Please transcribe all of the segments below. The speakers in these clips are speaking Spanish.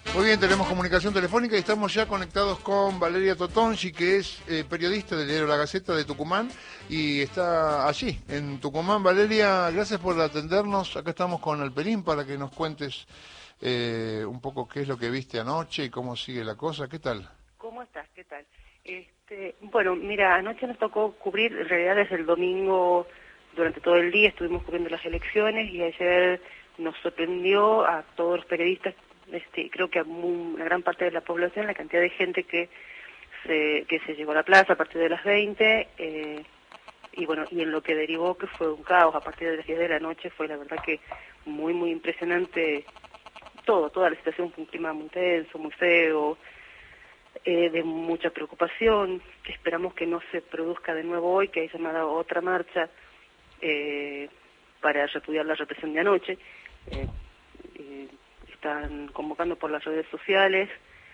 Muy bien, tenemos comunicación telefónica y estamos ya conectados con Valeria Totongi, que es periodista del diario La Gaceta de Tucumán y está allí, en Tucumán. Valeria, gracias por atendernos. Acá estamos con Alperín para que nos cuentes un poco qué es lo que viste anoche y cómo sigue la cosa. ¿Qué tal? ¿Cómo estás? ¿Qué tal? Bueno, mira, anoche nos tocó cubrir, en realidad desde el domingo, durante todo el día estuvimos cubriendo las elecciones y ayer nos sorprendió a todos los periodistas, creo que a una gran parte de la población, la cantidad de gente que se llegó a la plaza a partir de las 20, y bueno, y en lo que derivó que fue un caos a partir de las 10 de la noche, fue la verdad que muy, muy impresionante toda la situación, fue un clima muy tenso, muy feo, de mucha preocupación, que esperamos que no se produzca de nuevo hoy, que hay llamada otra marcha para repudiar la represión de anoche. Están convocando por las redes sociales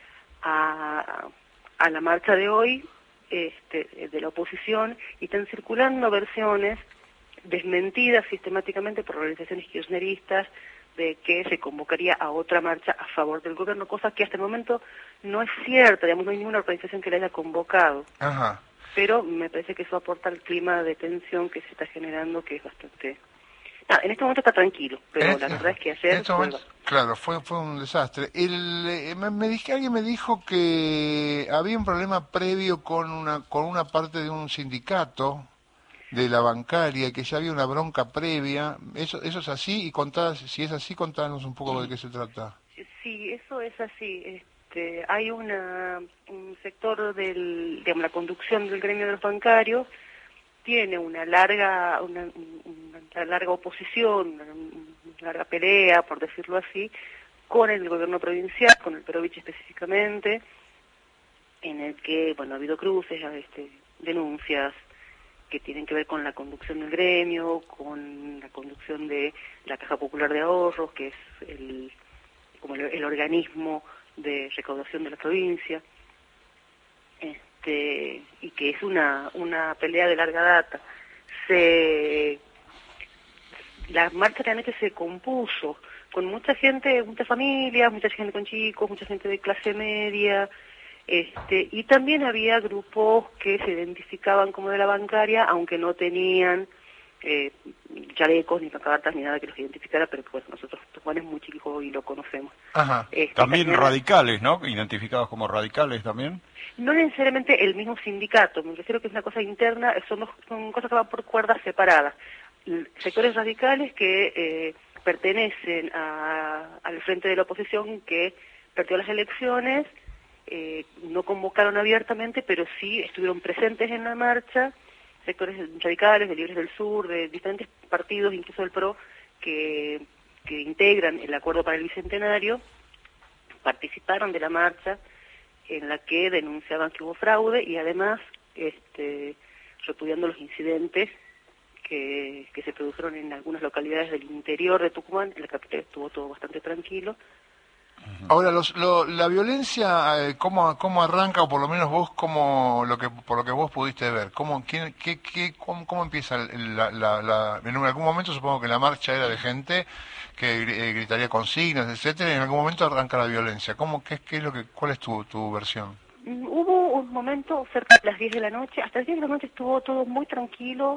a la marcha de hoy de la oposición, y están circulando versiones desmentidas sistemáticamente por organizaciones kirchneristas de que se convocaría a otra marcha a favor del gobierno, cosa que hasta el momento no es cierta, digamos, no hay ninguna organización que la haya convocado. Ajá. Pero me parece que eso aporta al clima de tensión que se está generando, que es bastante... en este momento está tranquilo, pero la verdad es que ayer fue... Claro, fue un desastre. Alguien me dijo que había un problema previo con una parte de un sindicato de la bancaria, que ya había una bronca previa. ¿Eso es así? Y si es así, contanos un poco de qué se trata. Sí, eso es así. Hay un sector digamos, la conducción del gremio de los bancarios tiene una larga oposición, una larga pelea, por decirlo así, con el gobierno provincial, con el Perovich específicamente, en el que, bueno, ha habido cruces, denuncias que tienen que ver con la conducción del gremio, con la conducción de la Caja Popular de Ahorros, que es como el organismo de recaudación de la provincia, y que es una pelea de larga data. La marcha realmente se compuso con mucha gente, muchas familias, mucha gente con chicos, mucha gente de clase media, y también había grupos que se identificaban como de la bancaria, aunque no tenían chalecos, ni pancartas, ni nada que los identificara, pero pues nosotros, Tucumán es muy chico y lo conocemos. Ajá. También radicales, ¿no? Identificados como radicales también. No necesariamente el mismo sindicato, me refiero que es una cosa interna, son cosas que van por cuerdas separadas. Sectores radicales que pertenecen al frente de la oposición que perdió las elecciones, no convocaron abiertamente, pero sí estuvieron presentes en la marcha, sectores radicales, de Libres del Sur, de diferentes partidos, incluso del PRO, que integran el Acuerdo para el Bicentenario, participaron de la marcha en la que denunciaban que hubo fraude y además repudiando los incidentes que se produjeron en algunas localidades del interior de Tucumán. En la capital estuvo todo bastante tranquilo. Ahora, la violencia, ¿cómo arranca, o por lo menos vos, por lo que vos pudiste ver? ¿Cómo empieza en algún momento supongo que la marcha era de gente que gritaría consignas, etcétera, y en algún momento arranca la violencia? ¿Cuál es tu versión? Hubo un momento cerca de las 10 de la noche, hasta las 10 de la noche estuvo todo muy tranquilo,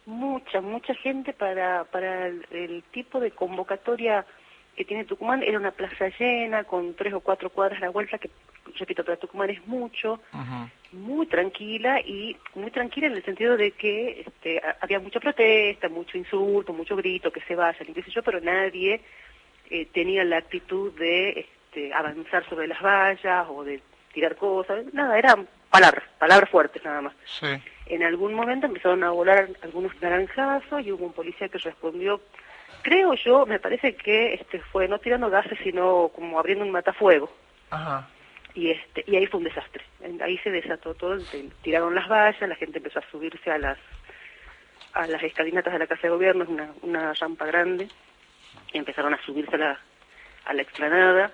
mucha gente para el tipo de convocatoria que tiene Tucumán. Era una plaza llena, con 3 o 4 cuadras a la vuelta, que, repito, para Tucumán es mucho, muy tranquila en el sentido de que había mucha protesta, mucho insulto, mucho grito, que se vayan, y qué sé yo, pero nadie tenía la actitud de avanzar sobre las vallas o de tirar cosas, nada, eran palabras fuertes nada más. Sí. En algún momento empezaron a volar algunos naranjazos y hubo un policía que respondió, creo yo, me parece que fue no tirando gases, sino como abriendo un matafuego. Ajá. Y ahí fue un desastre. Ahí se desató todo, tiraron las vallas, la gente empezó a subirse a las escalinatas de la Casa de Gobierno, es una rampa grande, y empezaron a subirse a la explanada.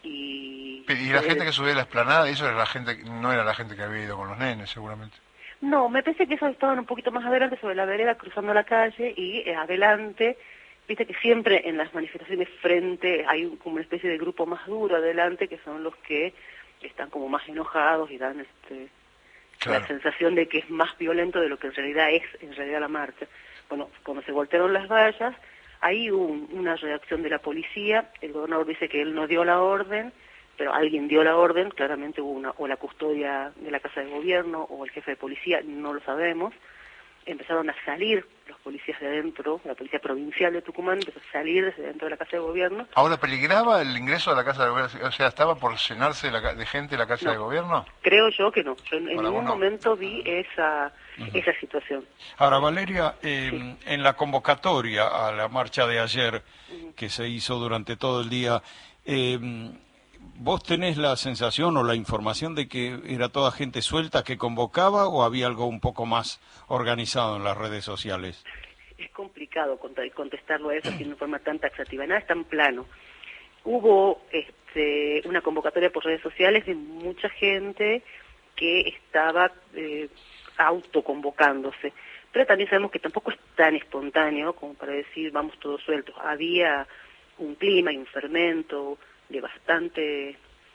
Y la gente que subía a la explanada, eso era no era la gente que había ido con los nenes, seguramente. No, me parece que esos estaban un poquito más adelante, sobre la vereda, cruzando la calle, y adelante viste que siempre en las manifestaciones frente hay como una especie de grupo más duro adelante, que son los que están como más enojados y dan Claro. la sensación de que es más violento de lo que en realidad es la marcha. Bueno, cuando se voltearon las vallas, ahí hubo una reacción de la policía. El gobernador dice que él no dio la orden, pero alguien dio la orden. Claramente hubo o la custodia de la Casa de Gobierno o el jefe de policía, no lo sabemos. Empezaron a salir los policías de adentro, la policía provincial de Tucumán empezó a salir desde dentro de la Casa de Gobierno. ¿Ahora peligraba el ingreso a la Casa de Gobierno? O sea, ¿estaba por llenarse de gente la Casa No, de Gobierno? creo yo que no. Yo en Ahora, ningún vos no. momento vi esa situación. Ahora, Valeria, Sí. en la convocatoria a la marcha de ayer, que se hizo durante todo el día, ¿vos tenés la sensación o la información de que era toda gente suelta que convocaba o había algo un poco más organizado en las redes sociales? Es complicado contestarlo a eso de una forma tan taxativa, nada es tan plano. Hubo una convocatoria por redes sociales de mucha gente que estaba autoconvocándose, pero también sabemos que tampoco es tan espontáneo como para decir vamos todos sueltos. Había un clima y un fermento de bastante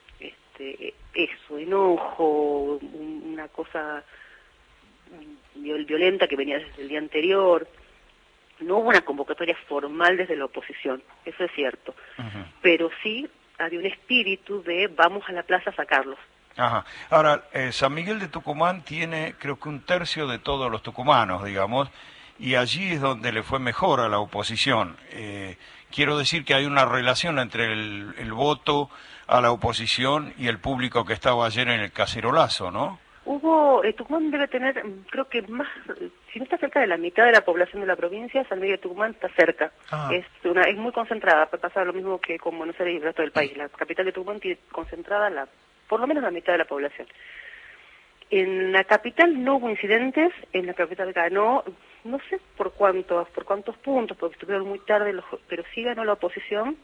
enojo, una cosa violenta que venía desde el día anterior. No hubo una convocatoria formal desde la oposición, eso es cierto, pero sí había un espíritu de vamos a la plaza a sacarlos. Ajá. Ahora, San Miguel de Tucumán tiene, creo que 1/3 de todos los tucumanos, digamos, y allí es donde le fue mejor a la oposición. Quiero decir que hay una relación entre el voto a la oposición y el público que estaba ayer en el cacerolazo, ¿no? Tucumán debe tener, creo que más, si no está cerca de la mitad de la población de la provincia, San Miguel de Tucumán está cerca. Ah. Es muy concentrada, pasa lo mismo que con Buenos Aires y el resto del país. La capital de Tucumán tiene concentrada por lo menos la mitad de la población. En la capital no hubo incidentes, en la capital ganó, no sé por cuántos puntos, porque estuvieron muy tarde, pero sí ganó la oposición.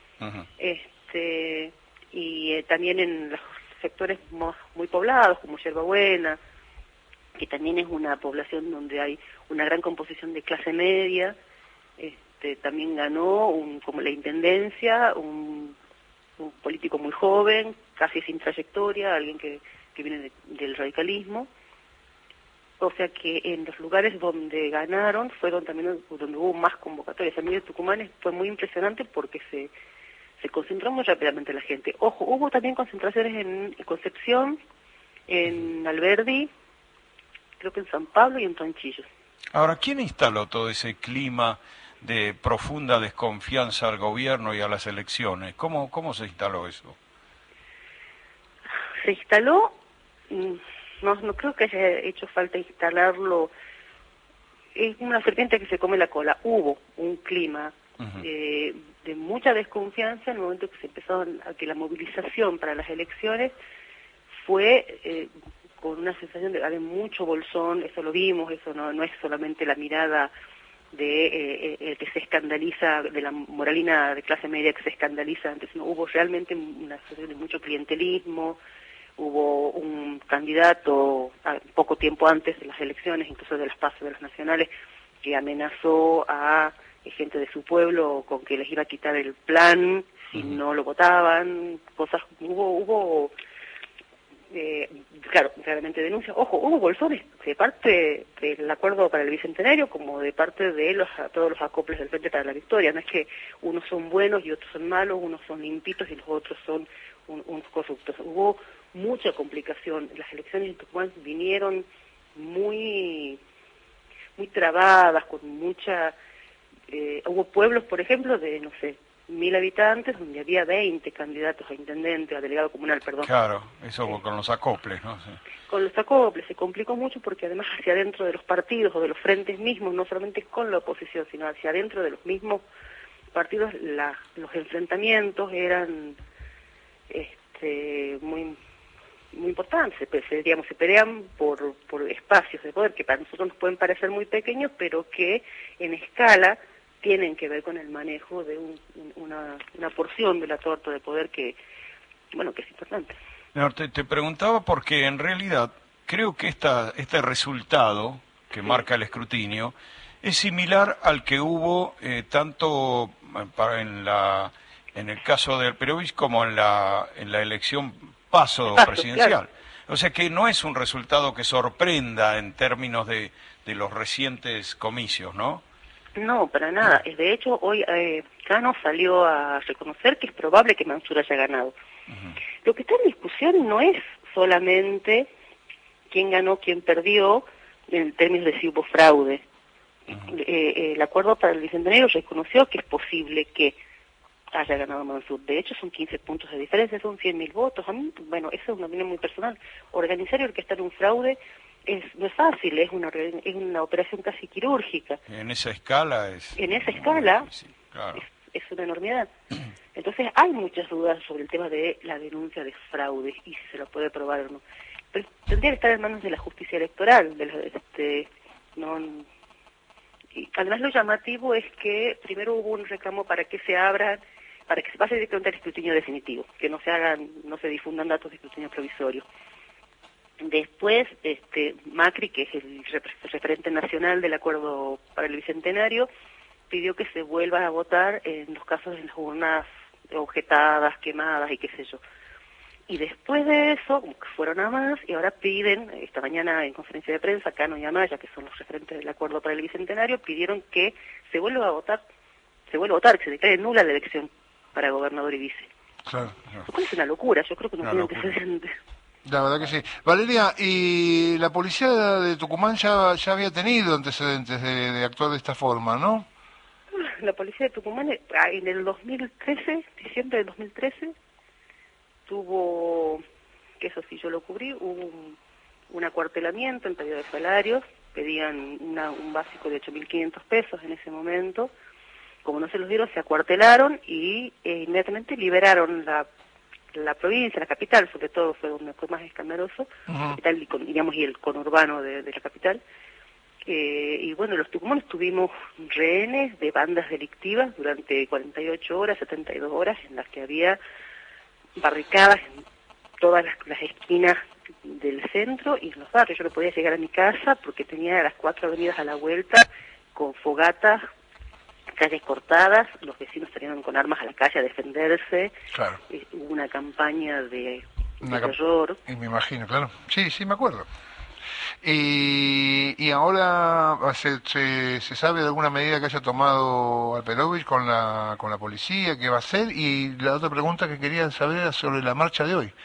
Y también en los sectores muy poblados, como Yerbabuena, que también es una población donde hay una gran composición de clase media, también ganó como la intendencia, un político muy joven, casi sin trayectoria, alguien que viene del radicalismo. O sea que en los lugares donde ganaron fueron también donde hubo más convocatorias. A mí de Tucumán fue muy impresionante porque se concentró muy rápidamente la gente. Ojo, hubo también concentraciones en Concepción, en Alberdi, creo que en San Pablo y en Tonchillos. Ahora, ¿quién instaló todo ese clima de profunda desconfianza al gobierno y a las elecciones? ¿Cómo se instaló eso? Se instaló, no creo que haya hecho falta instalarlo, es una serpiente que se come la cola. Hubo un clima de mucha desconfianza en el momento que se empezó a que la movilización para las elecciones fue con una sensación de haber mucho bolsón. Eso lo vimos, eso no es solamente la mirada de el que se escandaliza, de la moralina de clase media que se escandaliza antes, no, hubo realmente una sensación de mucho clientelismo. Hubo un candidato poco tiempo antes de las elecciones, incluso de las PASO, de las nacionales, que amenazó a gente de su pueblo con que les iba a quitar el plan si no lo votaban, cosas, hubo claro, claramente denuncias. Ojo, hubo bolsones de parte del acuerdo para el Bicentenario como de parte de todos los acoples del Frente para la Victoria. No es que unos son buenos y otros son malos, unos son limpitos y los otros son unos corruptos. Hubo mucha complicación. Las elecciones en Tucumán vinieron muy trabadas, con mucha... hubo pueblos, por ejemplo, de, no sé, 1.000 habitantes, donde había 20 candidatos a intendente, a delegado comunal, perdón. Claro, eso con los acoples, ¿no? Sí. Con los acoples se complicó mucho porque además hacia adentro de los partidos o de los frentes mismos, no solamente con la oposición, sino hacia adentro de los mismos partidos, los enfrentamientos eran muy importantes. Se pelean por espacios de poder que para nosotros nos pueden parecer muy pequeños, pero que en escala tienen que ver con el manejo de una porción de la torta de poder que es importante. No, te preguntaba porque en realidad creo que este resultado que marca el escrutinio Es similar al que hubo tanto en el caso del Perovich como en la elección paso presidencial. Claro. O sea que no es un resultado que sorprenda en términos de los recientes comicios, ¿no? No, para nada. De hecho, hoy Cano salió a reconocer que es probable que Mansur haya ganado. Lo que está en discusión no es solamente quién ganó, quién perdió, en términos de si hubo fraude. El acuerdo para el Bicentenario reconoció que es posible que haya ganado Mansur. De hecho, son 15 puntos de diferencia, son 100.000 votos. A mí, bueno, eso es una opinión muy personal. Organizar y orquestar un fraude no es fácil, es una operación casi quirúrgica. En esa escala En esa escala difícil, claro. es una enormidad. Entonces hay muchas dudas sobre el tema de la denuncia de fraude y si se lo puede probar o no. Pero tendría que estar en manos de la justicia electoral. Y además lo llamativo es que primero hubo un reclamo para que se pase directamente al escrutinio definitivo, que no se difundan datos de escrutinio provisorio. Después, Macri, que es el referente nacional del acuerdo para el Bicentenario, pidió que se vuelva a votar en los casos de las urnas objetadas, quemadas y qué sé yo. Y después de eso, como que fueron a más, y ahora piden, esta mañana en conferencia de prensa, Cano y Amaya, que son los referentes del acuerdo para el Bicentenario, pidieron que se vuelva a votar, que se declare nula la elección para gobernador y vice. Claro. Lo cual es una locura, yo creo que no tiene antecedentes. La verdad que sí. Valeria, ¿y la policía de Tucumán ya había tenido antecedentes de actuar de esta forma, no? La policía de Tucumán en el 2013, diciembre del 2013, tuvo, que eso sí yo lo cubrí, hubo un acuartelamiento en pedido de salarios, pedían un básico de 8.500 pesos en ese momento. Como no se los dieron, se acuartelaron y inmediatamente liberaron la provincia, la capital, sobre todo fue donde fue más escandaloso, capital y el conurbano de la capital. Y bueno, los tucumanos tuvimos rehenes de bandas delictivas durante 48 horas, 72 horas, en las que había barricadas en todas las esquinas del centro y en los barrios. Yo no podía llegar a mi casa porque tenía las 4 avenidas a la vuelta con fogatas, calles cortadas, los vecinos salieron con armas a la calle a defenderse. Claro. Hubo una campaña de terror. Y me imagino, claro. Sí, me acuerdo. Y ahora se sabe de alguna medida que haya tomado Alperovich con la policía, qué va a hacer. Y la otra pregunta que quería saber era sobre la marcha de hoy.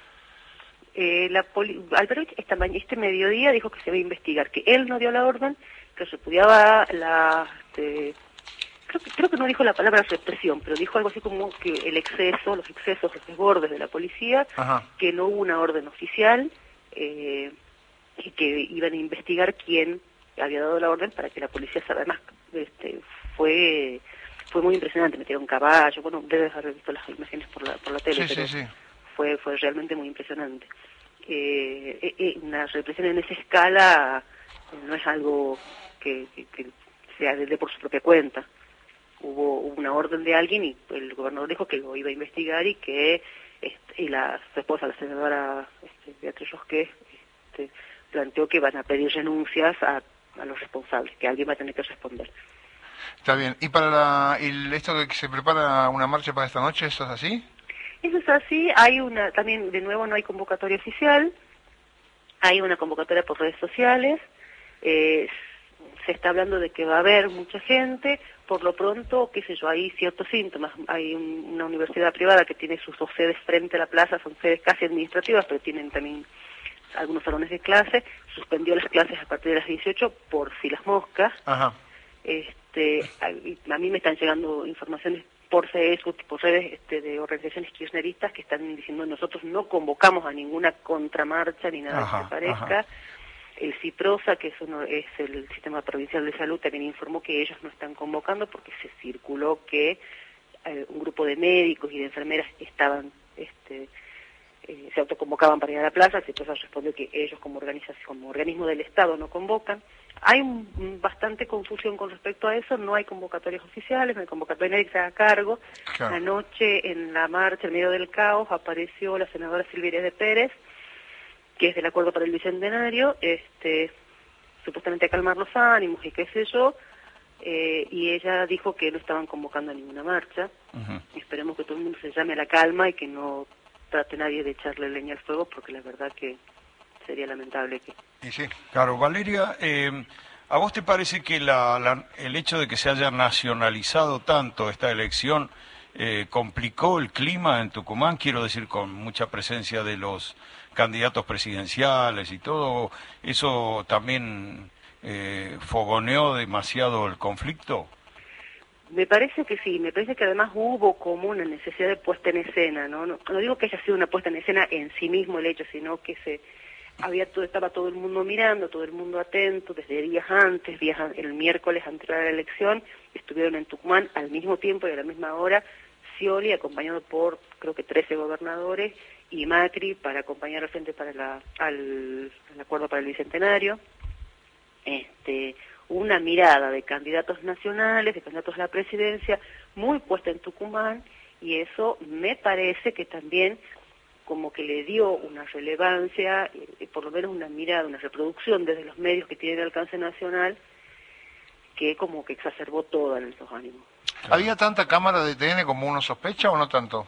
Alperovich este mediodía dijo que se va a investigar, que él no dio la orden, que repudiaba creo que no dijo la palabra represión, pero dijo algo así como que los excesos, los desbordes de la policía, que no hubo una orden oficial, y que iban a investigar quién había dado la orden para que la policía se... Además, fue muy impresionante, metieron caballos, bueno, debes haber visto las imágenes por la tele, Sí, pero sí. Fue realmente muy impresionante. Una represión en esa escala no es algo que sea de por su propia cuenta. Hubo una orden de alguien y el gobernador dijo que lo iba a investigar y que su esposa, la senadora Beatriz Rosqué, planteó que van a pedir renuncias a los responsables, que alguien va a tener que responder. Está bien. ¿Y para esto de que se prepara una marcha para esta noche, eso es así? Eso es así. También de nuevo no hay convocatoria oficial, hay una convocatoria por redes sociales, se está hablando de que va a haber mucha gente, por lo pronto, qué sé yo, hay ciertos síntomas. Hay una universidad privada que tiene sus 2 sedes frente a la plaza, son sedes casi administrativas, pero tienen también algunos salones de clase, suspendió las clases a partir de las 18 por si las moscas. Ajá. A mí me están llegando informaciones por Facebook, por redes de organizaciones kirchneristas que están diciendo nosotros no convocamos a ninguna contramarcha ni nada que se parezca. El CIPROSA, que es el Sistema Provincial de Salud, también informó que ellos no están convocando porque se circuló que un grupo de médicos y de enfermeras estaban se autoconvocaban para ir a la plaza. El CIPROSA respondió que ellos como organismo del Estado no convocan. Hay bastante confusión con respecto a eso, no hay convocatorias oficiales, no hay convocatoria nadie que se haga cargo. Claro. Anoche en la marcha, en medio del caos, apareció la senadora Silvia de Pérez, que es del Acuerdo para el Bicentenario, supuestamente a calmar los ánimos y qué sé yo, y ella dijo que no estaban convocando a ninguna marcha. Ujú. Esperemos que todo el mundo se llame a la calma y que no trate nadie de echarle leña al fuego, porque la verdad que sería lamentable que... Y sí. Claro, Valeria, ¿a vos te parece que el hecho de que se haya nacionalizado tanto esta elección complicó el clima en Tucumán? Quiero decir, con mucha presencia de los candidatos presidenciales y todo, ¿eso también fogoneó demasiado el conflicto? Me parece que sí, me parece que además hubo como una necesidad de puesta en escena, ¿no? No digo que haya sido una puesta en escena en sí mismo el hecho, sino que estaba todo el mundo mirando, todo el mundo atento, desde el miércoles anterior a la elección, estuvieron en Tucumán al mismo tiempo y a la misma hora, Scioli acompañado por creo que 13 gobernadores y Macri para acompañar al frente para al acuerdo para el Bicentenario. Una mirada de candidatos nacionales, de candidatos a la presidencia, muy puesta en Tucumán, y eso me parece que también como que le dio una relevancia, por lo menos una mirada, una reproducción desde los medios que tienen alcance nacional, que como que exacerbó todos esos ánimos. ¿Había tanta cámara de TN como uno sospecha o no tanto?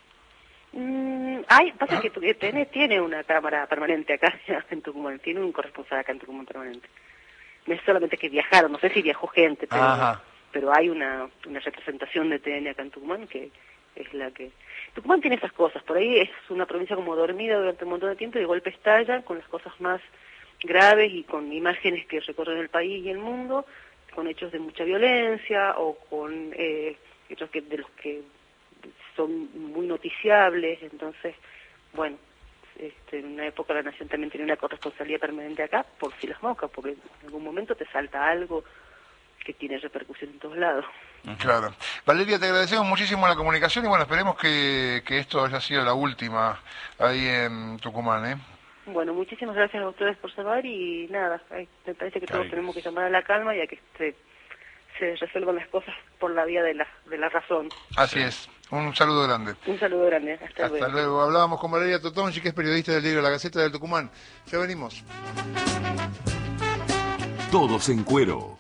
Pasa que TN tiene una cámara permanente acá en Tucumán, tiene un corresponsal acá en Tucumán permanente. No es solamente que viajaron, no sé si viajó gente, pero hay una representación de TN acá en Tucumán que es la que... Tucumán tiene esas cosas, por ahí es una provincia como dormida durante un montón de tiempo y de golpe estalla con las cosas más graves y con imágenes que recorren el país y el mundo, con hechos de mucha violencia o con hechos de los que son muy noticiables. Entonces, bueno, en una época la Nación también tenía una corresponsabilidad permanente acá, por si las moscas, porque en algún momento te salta algo que tiene repercusión en todos lados. Claro. Valeria, te agradecemos muchísimo la comunicación y bueno, esperemos que esto haya sido la última ahí en Tucumán, ¿eh? Bueno, muchísimas gracias a ustedes por saber y nada, me parece que todos tenemos que llamar a la calma y a que se resuelvan las cosas por la vía de la razón. Así es. Un saludo grande. Un saludo grande. Hasta luego. Hasta luego. Hablábamos con Valeria Totonchi, que es periodista del diario La Gaceta del Tucumán. Ya venimos. Todos en Cuero.